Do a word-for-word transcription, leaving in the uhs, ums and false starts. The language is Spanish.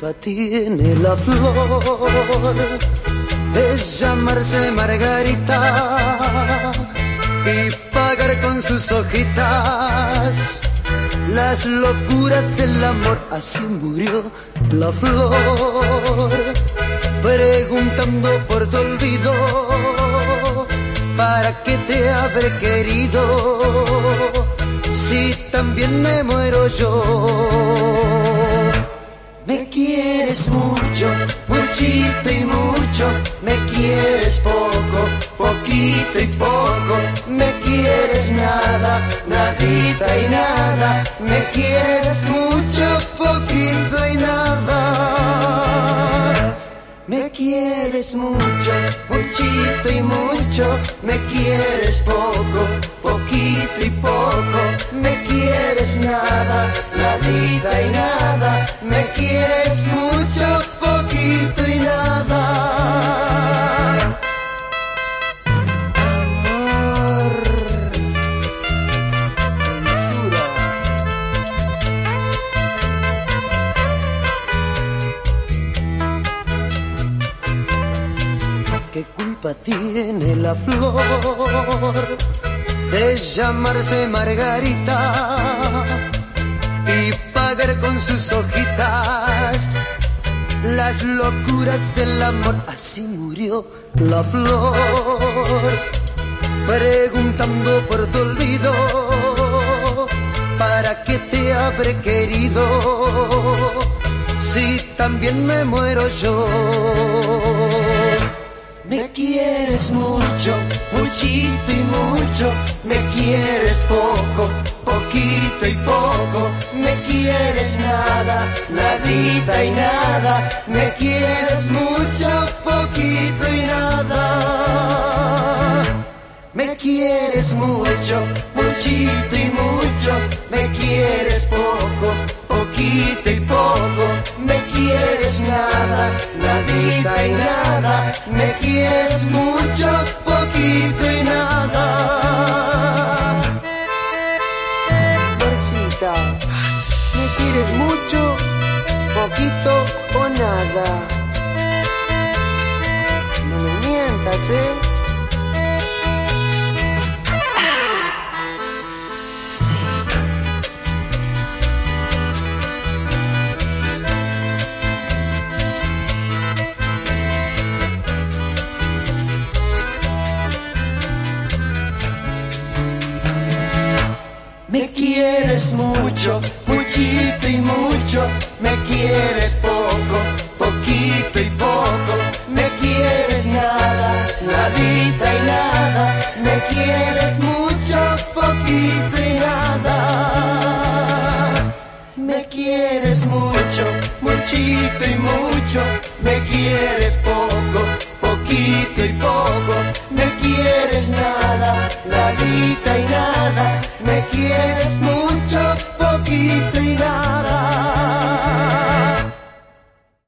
culpa tiene la flor de llamarse Margarita y pagar con sus hojitas las locuras del amor? Así murió la flor, preguntando por tu olvido, ¿para qué te habré querido si también me muero yo? Me quieres mucho, muchito y mucho, me quieres poco, poquito y poco, me quieres nada, nadita y nada, me quieres mucho, poquito y nada. Me quieres mucho, muchito y mucho, me quieres poco, poquito y poco, me quieres nada, nadita y nada, me quieres mucho, poquito y nada. Amor, dulzura. ¿Qué culpa tiene la flor de llamarse Margarita y pagar con sus hojitas las locuras del amor? Así murió la flor, preguntando por tu olvido, ¿para qué te habré querido si también me muero yo? Me quieres mucho, muchito y mucho, me quieres poco, poquito y poco, me quieres nada, nadita y nada, me quieres mucho, poquito y nada. Me quieres mucho, muchito y mucho, me quieres poco, poquito y poco, me quieres nada, nadita y nada, me quieres mucho, poquito y nada. Florcita, ¿me quieres mucho, poquito o nada? No me mientas, ¿eh? Me quieres mucho, muchito y mucho, me quieres poco, poquito y poco, me quieres nada, nadita y nada, me quieres mucho, poquito y nada. Me quieres mucho, muchito y mucho, me quieres poco, poquito y poco, me quieres nada.